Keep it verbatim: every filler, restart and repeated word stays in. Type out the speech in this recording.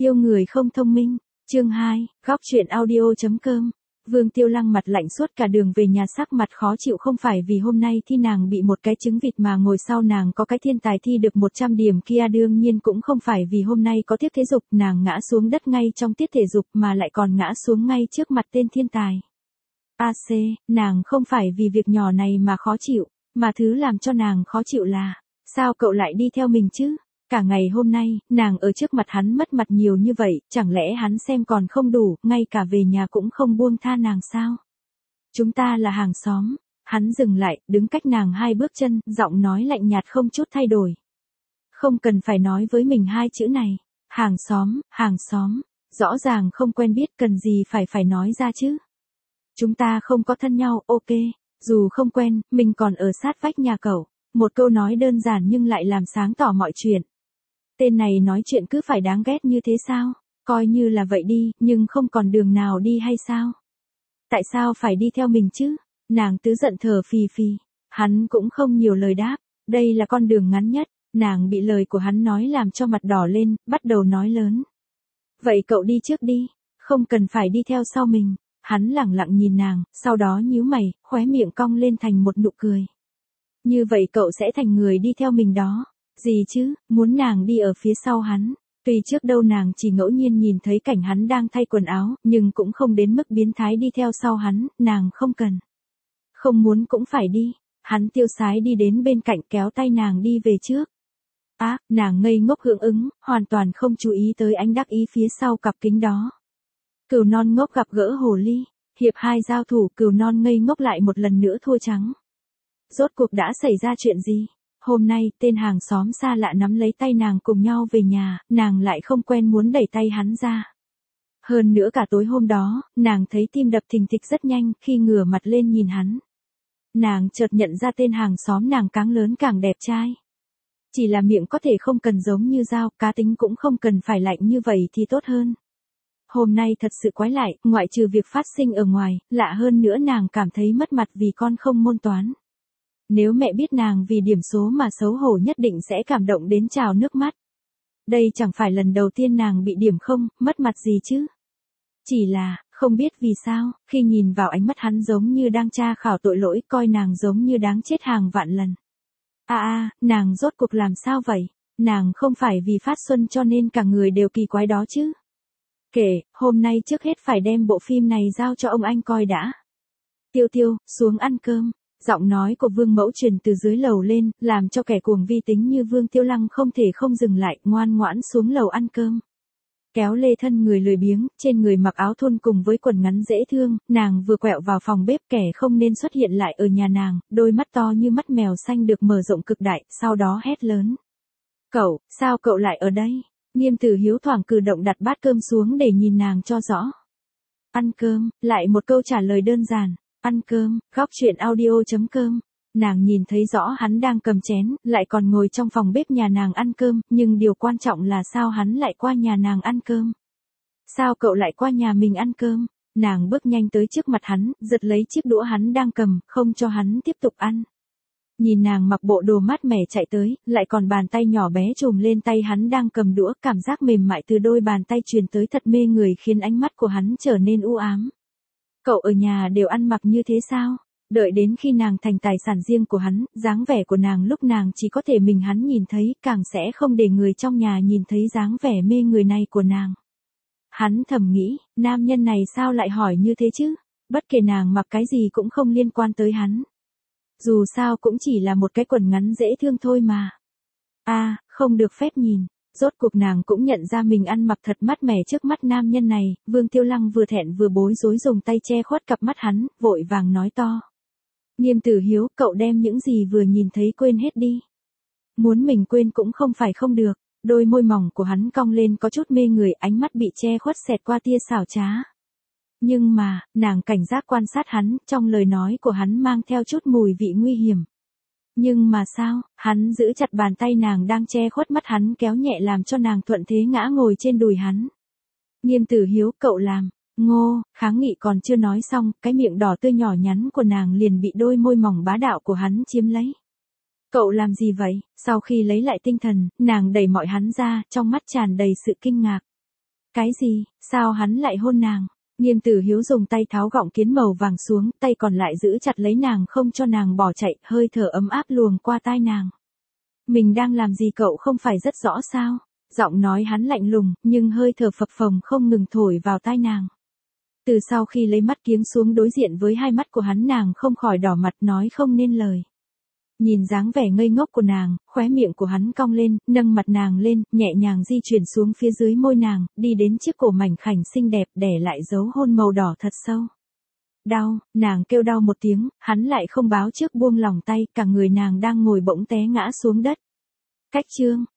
Yêu người không thông minh, chương hai, góc truyện audio chấm com. Vương Tiêu Lăng mặt lạnh suốt cả đường về nhà, sắc mặt khó chịu, không phải vì hôm nay thi nàng bị một cái trứng vịt mà ngồi sau nàng có cái thiên tài thi được một trăm điểm kia, đương nhiên cũng không phải vì hôm nay có tiết thể dục nàng ngã xuống đất ngay trong tiết thể dục mà lại còn ngã xuống ngay trước mặt tên thiên tài. a xê, nàng không phải vì việc nhỏ này mà khó chịu, mà thứ làm cho nàng khó chịu là, sao cậu lại đi theo mình chứ? Cả ngày hôm nay, nàng ở trước mặt hắn mất mặt nhiều như vậy, chẳng lẽ hắn xem còn không đủ, ngay cả về nhà cũng không buông tha nàng sao? Chúng ta là hàng xóm. Hắn dừng lại, đứng cách nàng hai bước chân, giọng nói lạnh nhạt không chút thay đổi. Không cần phải nói với mình hai chữ này. Hàng xóm, hàng xóm. Rõ ràng không quen biết, cần gì phải phải nói ra chứ? Chúng ta không có thân nhau, ok. Dù không quen, mình còn ở sát vách nhà cậu. Một câu nói đơn giản nhưng lại làm sáng tỏ mọi chuyện. Tên này nói chuyện cứ phải đáng ghét như thế sao? Coi như là vậy đi, nhưng không còn đường nào đi hay sao? Tại sao phải đi theo mình chứ? Nàng tứ giận thở phì phì. Hắn cũng không nhiều lời đáp. Đây là con đường ngắn nhất. Nàng bị lời của hắn nói làm cho mặt đỏ lên, bắt đầu nói lớn. Vậy cậu đi trước đi, không cần phải đi theo sau mình. Hắn lẳng lặng nhìn nàng, sau đó nhíu mày, khóe miệng cong lên thành một nụ cười. Như vậy cậu sẽ thành người đi theo mình đó. Gì chứ, muốn nàng đi ở phía sau hắn. Tuy trước đâu nàng chỉ ngẫu nhiên nhìn thấy cảnh hắn đang thay quần áo, nhưng cũng không đến mức biến thái đi theo sau hắn, nàng không cần. Không muốn cũng phải đi. Hắn tiêu sái đi đến bên cạnh kéo tay nàng đi về trước. Á, à, nàng ngây ngốc hưởng ứng, hoàn toàn không chú ý tới ánh đắc ý phía sau cặp kính đó. Cừu non ngốc gặp gỡ hồ ly, hiệp hai giao thủ, cừu non ngây ngốc lại một lần nữa thua trắng. Rốt cuộc đã xảy ra chuyện gì? Hôm nay, tên hàng xóm xa lạ nắm lấy tay nàng cùng nhau về nhà, nàng lại không quen muốn đẩy tay hắn ra. Hơn nữa cả tối hôm đó, nàng thấy tim đập thình thịch rất nhanh khi ngửa mặt lên nhìn hắn. Nàng chợt nhận ra tên hàng xóm nàng càng lớn càng đẹp trai. Chỉ là miệng có thể không cần giống như dao, cá tính cũng không cần phải lạnh như vậy thì tốt hơn. Hôm nay thật sự quái lại, ngoại trừ việc phát sinh ở ngoài, lạ hơn nữa nàng cảm thấy mất mặt vì con không môn toán. Nếu mẹ biết nàng vì điểm số mà xấu hổ nhất định sẽ cảm động đến trào nước mắt. Đây chẳng phải lần đầu tiên nàng bị điểm không, mất mặt gì chứ. Chỉ là, không biết vì sao, khi nhìn vào ánh mắt hắn giống như đang tra khảo tội lỗi, coi nàng giống như đáng chết hàng vạn lần. À à, nàng rốt cuộc làm sao vậy? Nàng không phải vì phát xuân cho nên cả người đều kỳ quái đó chứ. Kể, hôm nay trước hết phải đem bộ phim này giao cho ông anh coi đã. Tiêu Tiêu, xuống ăn cơm. Giọng nói của Vương Mẫu truyền từ dưới lầu lên, làm cho kẻ cuồng vi tính như Vương Tiêu Lăng không thể không dừng lại, ngoan ngoãn xuống lầu ăn cơm. Kéo lê thân người lười biếng, trên người mặc áo thun cùng với quần ngắn dễ thương, nàng vừa quẹo vào phòng bếp, kẻ không nên xuất hiện lại ở nhà nàng, đôi mắt to như mắt mèo xanh được mở rộng cực đại, sau đó hét lớn. Cậu, sao cậu lại ở đây? Nghiêm Tử Hiếu thoảng cử động đặt bát cơm xuống để nhìn nàng cho rõ. Ăn cơm, lại một câu trả lời đơn giản. Ăn cơm, góc truyện audio chấm com. Nàng nhìn thấy rõ hắn đang cầm chén, lại còn ngồi trong phòng bếp nhà nàng ăn cơm, nhưng điều quan trọng là sao hắn lại qua nhà nàng ăn cơm. Sao cậu lại qua nhà mình ăn cơm? Nàng bước nhanh tới trước mặt hắn, giật lấy chiếc đũa hắn đang cầm, không cho hắn tiếp tục ăn. Nhìn nàng mặc bộ đồ mát mẻ chạy tới, lại còn bàn tay nhỏ bé chùm lên tay hắn đang cầm đũa, cảm giác mềm mại từ đôi bàn tay truyền tới thật mê người khiến ánh mắt của hắn trở nên u ám. Cậu ở nhà đều ăn mặc như thế sao? Đợi đến khi nàng thành tài sản riêng của hắn, dáng vẻ của nàng lúc nàng chỉ có thể mình hắn nhìn thấy, càng sẽ không để người trong nhà nhìn thấy dáng vẻ mê người này của nàng. Hắn thầm nghĩ, nam nhân này sao lại hỏi như thế chứ? Bất kể nàng mặc cái gì cũng không liên quan tới hắn. Dù sao cũng chỉ là một cái quần ngắn dễ thương thôi mà. A, à, không được phép nhìn. Rốt cuộc nàng cũng nhận ra mình ăn mặc thật mát mẻ trước mắt nam nhân này, Vương Tiêu Lăng vừa thẹn vừa bối rối dùng tay che khuất cặp mắt hắn, vội vàng nói to. Nghiêm Tử Hiếu, cậu đem những gì vừa nhìn thấy quên hết đi. Muốn mình quên cũng không phải không được, đôi môi mỏng của hắn cong lên có chút mê người, ánh mắt bị che khuất xẹt qua tia xảo trá. Nhưng mà, nàng cảnh giác quan sát hắn, trong lời nói của hắn mang theo chút mùi vị nguy hiểm. Nhưng mà sao, hắn giữ chặt bàn tay nàng đang che khuất mắt hắn kéo nhẹ làm cho nàng thuận thế ngã ngồi trên đùi hắn. Nghiêm Tử Hiếu, cậu làm, ngô, kháng nghị còn chưa nói xong, cái miệng đỏ tươi nhỏ nhắn của nàng liền bị đôi môi mỏng bá đạo của hắn chiếm lấy. Cậu làm gì vậy? Sau khi lấy lại tinh thần, nàng đẩy mọi hắn ra, trong mắt tràn đầy sự kinh ngạc. Cái gì, sao hắn lại hôn nàng? Nghiêm Tử Hiếu dùng tay tháo gọng kiến màu vàng xuống, tay còn lại giữ chặt lấy nàng không cho nàng bỏ chạy, hơi thở ấm áp luồng qua tai nàng. Mình đang làm gì cậu không phải rất rõ sao? Giọng nói hắn lạnh lùng, nhưng hơi thở phập phồng không ngừng thổi vào tai nàng. Từ sau khi lấy mắt kiếng xuống đối diện với hai mắt của hắn, nàng không khỏi đỏ mặt nói không nên lời. Nhìn dáng vẻ ngây ngốc của nàng, khóe miệng của hắn cong lên, nâng mặt nàng lên, nhẹ nhàng di chuyển xuống phía dưới môi nàng, đi đến chiếc cổ mảnh khảnh xinh đẹp, đè lại dấu hôn màu đỏ thật sâu. Đau, nàng kêu đau một tiếng, hắn lại không báo trước buông lòng tay, cả người nàng đang ngồi bỗng té ngã xuống đất. Cách chương,